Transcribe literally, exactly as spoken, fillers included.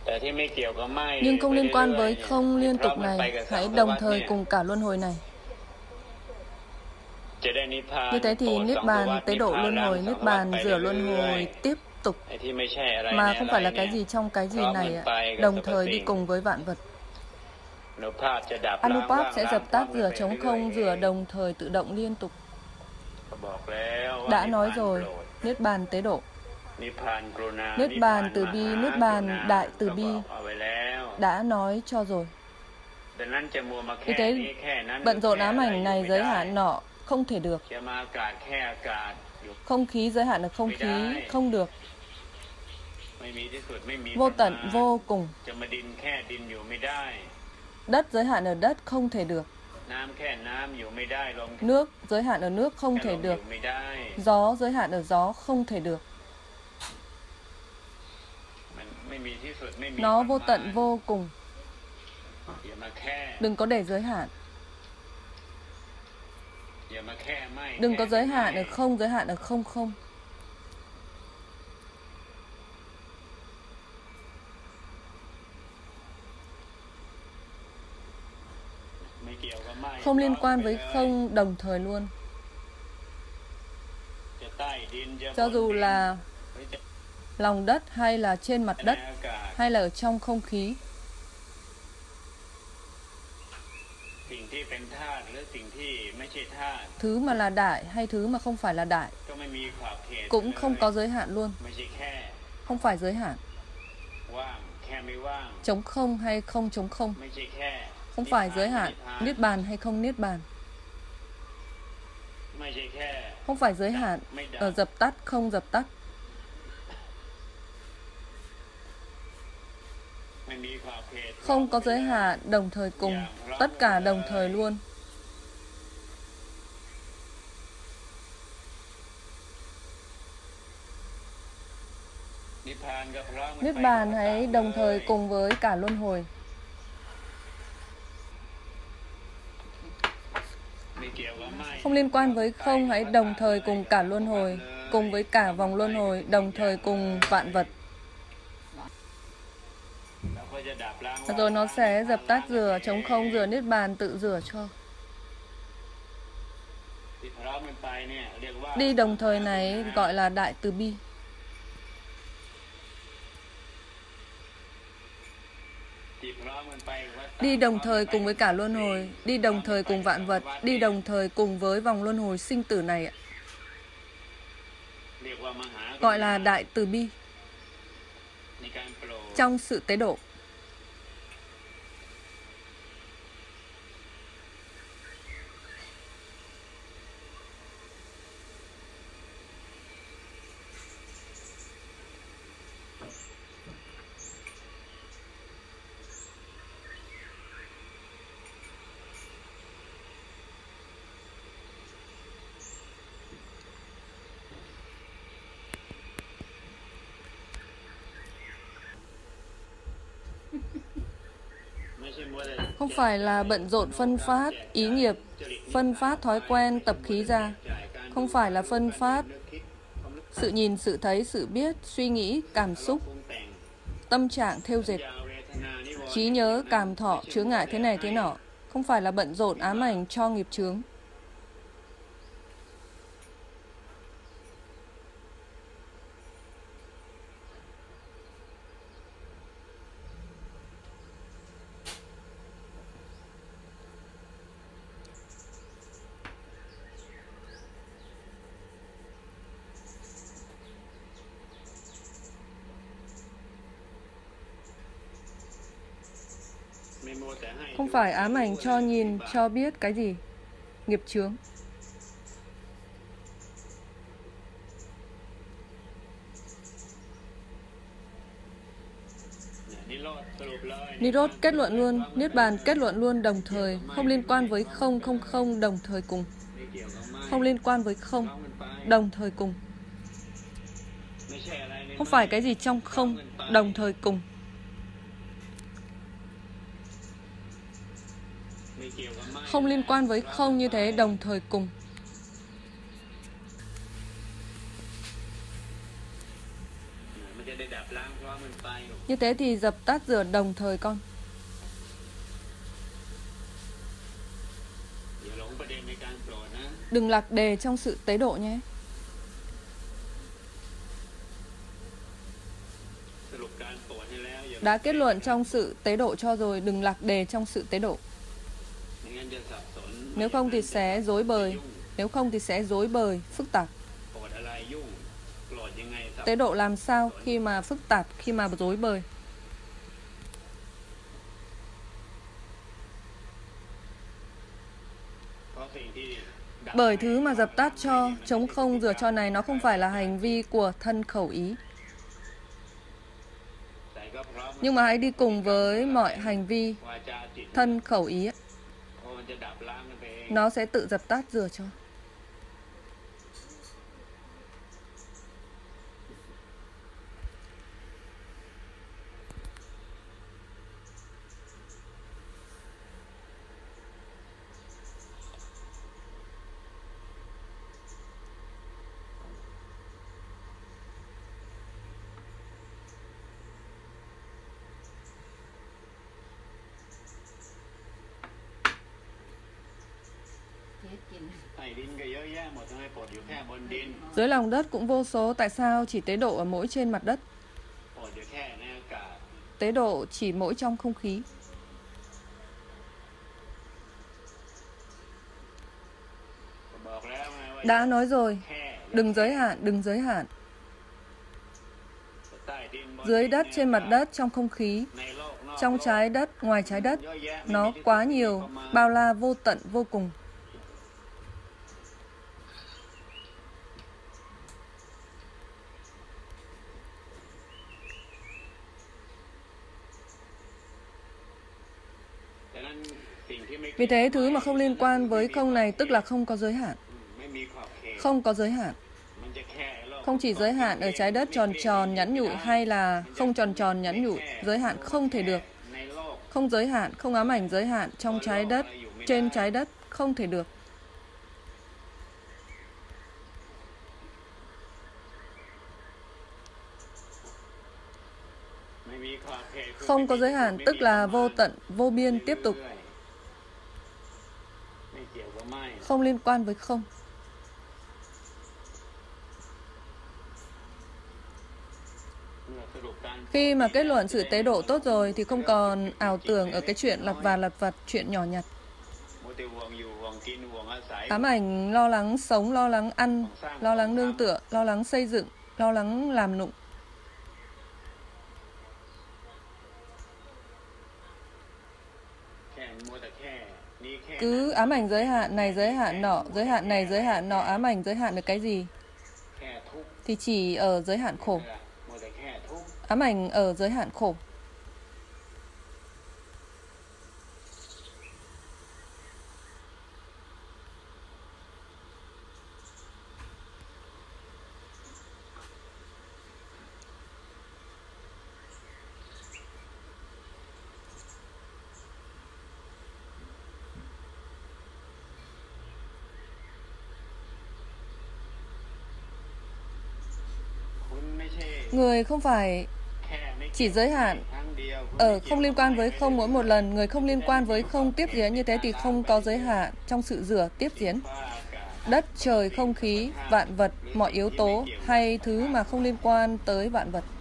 Nhưng không liên quan với không liên tục này, hãy đồng thời cùng cả luân hồi này. Như thế thì Niết Bàn tế độ luân hồi, Niết Bàn rửa luân hồi tiếp tục, mà không phải là cái gì trong cái gì này, đồng thời đi cùng với vạn vật. Anupat sẽ dập tắt, rửa trống không, rửa đồng thời tự động liên tục. Đã nói rồi, Niết Bàn tế độ, Niết Bàn từ bi, Niết Bàn đại từ bi, đã nói cho rồi. Vì thế, bận rộn ám ảnh này giới hạn nọ không thể được. Không khí giới hạn được không khí không được. Vô tận vô cùng. Đất giới hạn ở đất không thể được. Nước giới hạn ở nước không thể được. Gió giới hạn ở gió không thể được. Nó vô tận vô cùng. Đừng có để giới hạn. Đừng có giới hạn ở không, giới hạn ở không không. Không liên quan với không đồng thời luôn. Cho dù là lòng đất hay là trên mặt đất hay là ở trong không khí. Thứ mà là đại hay thứ mà không phải là đại cũng không có giới hạn luôn. Không phải giới hạn. Trống không hay không trống không. Không phải giới hạn. Niết bàn hay không niết bàn. Không phải giới hạn ở dập tắt không dập tắt. Không có giới hạn đồng thời cùng. Tất cả đồng thời luôn. Niết bàn hãy đồng thời cùng với cả luân hồi. Không liên quan với không, hãy đồng thời cùng cả luân hồi, cùng với cả vòng luân hồi, đồng thời cùng vạn vật. Rồi nó sẽ dập tắt, rửa trống không, rửa niết bàn, tự rửa cho. Đi đồng thời này gọi là đại từ bi. Đi đồng thời cùng với cả luân hồi, đi đồng thời cùng vạn vật, đi đồng thời cùng với vòng luân hồi sinh tử này ạ. Gọi là đại từ bi trong sự tế độ. Không phải là bận rộn phân phát, ý nghiệp, phân phát thói quen, tập khí ra. Không phải là phân phát sự nhìn, sự thấy, sự biết, suy nghĩ, cảm xúc, tâm trạng thêu dệt, trí nhớ, cảm thọ, chướng ngại thế này thế nọ. Không phải là bận rộn ám ảnh cho nghiệp chướng. Không phải ám ảnh cho nhìn, cho biết cái gì? Nghiệp chướng. Nirod kết luận luôn, Niết bàn kết luận luôn đồng thời, không liên quan với không, không, không, đồng thời cùng. Không liên quan với không, đồng thời cùng. Không phải cái gì trong không, đồng thời cùng. Không liên quan với không như thế, đồng thời cùng. Như thế thì dập tắt rửa đồng thời con. Đừng lạc đề trong sự tế độ nhé. Đã kết luận trong sự tế độ cho rồi, đừng lạc đề trong sự tế độ. Nếu không thì sẽ rối bời. Nếu không thì sẽ rối bời, phức tạp. Tế độ làm sao khi mà phức tạp, khi mà rối bời? Bởi thứ mà dập tắt cho, trống không rửa cho này, nó không phải là hành vi của thân khẩu ý. Nhưng mà hãy đi cùng với mọi hành vi thân khẩu ý. Nó sẽ tự dập tắt rửa cho. Dưới lòng đất cũng vô số, tại sao chỉ tế độ ở mỗi trên mặt đất? Tế độ chỉ mỗi trong không khí. Đã nói rồi, đừng giới hạn, đừng giới hạn. Dưới đất, trên mặt đất, trong không khí, trong trái đất, ngoài trái đất, nó quá nhiều, bao la, vô tận, vô cùng. Vì thế, thứ mà không liên quan với không này tức là không có giới hạn. Không có giới hạn. Không chỉ giới hạn ở trái đất tròn tròn nhẵn nhụi hay là không tròn tròn nhẵn nhụi, giới hạn không thể được. Không giới hạn, không ám ảnh giới hạn trong trái đất, trên trái đất, không thể được. Không có giới hạn tức là vô tận, vô biên tiếp tục. Không liên quan với không. Khi mà kết luận sự tế độ tốt rồi thì không còn ảo tưởng ở cái chuyện lặt vặt lặt vặt, chuyện nhỏ nhặt. Ám ảnh lo lắng sống, lo lắng ăn, lo lắng nương tựa, lo lắng xây dựng, lo lắng làm nụng. Cứ ám ảnh giới hạn này, giới hạn nọ, giới hạn này, giới hạn nọ, ám ảnh giới hạn được cái gì? Thì chỉ ở giới hạn khổ. Ám ảnh ở giới hạn khổ. Người không phải chỉ giới hạn ở không liên quan với không mỗi một lần. Người không liên quan với không tiếp diễn, như thế thì không có giới hạn trong sự rửa tiếp diễn. Đất, trời, không khí, vạn vật, mọi yếu tố hay thứ mà không liên quan tới vạn vật.